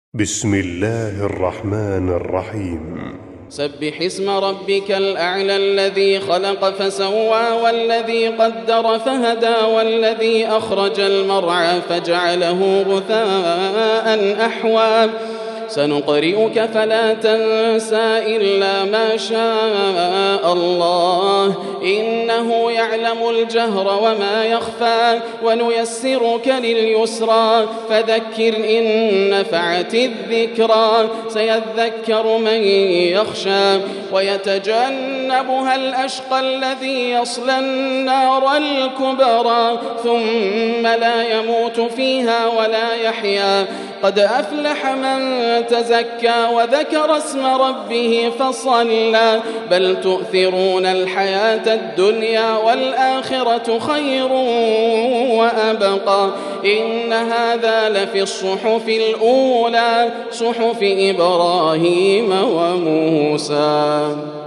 بسم الله الرحمن الرحيم. سبح اسم ربك الأعلى الذي خلق فسوى والذي قدر فهدى والذي أخرج المرعى فجعله غثاء أحوى سنقرئك فلا تنسى إلا ما شاء الله إنه يعلم الجهر وما يخفى ونيسرك لليسرى فذكر إن نفعت الذكرى سيذكر من يخشى ويتجنبها الأشقى الذي يصلى النار الكبرى ثم لا يموت فيها ولا يحيا قد أفلح من تزكى وذكر اسم ربه فصلى بل تؤثرون الحياة الدنيا والآخرة خير وأبقى إن هذا لفي الصحف الأولى صحف إبراهيم وموسى.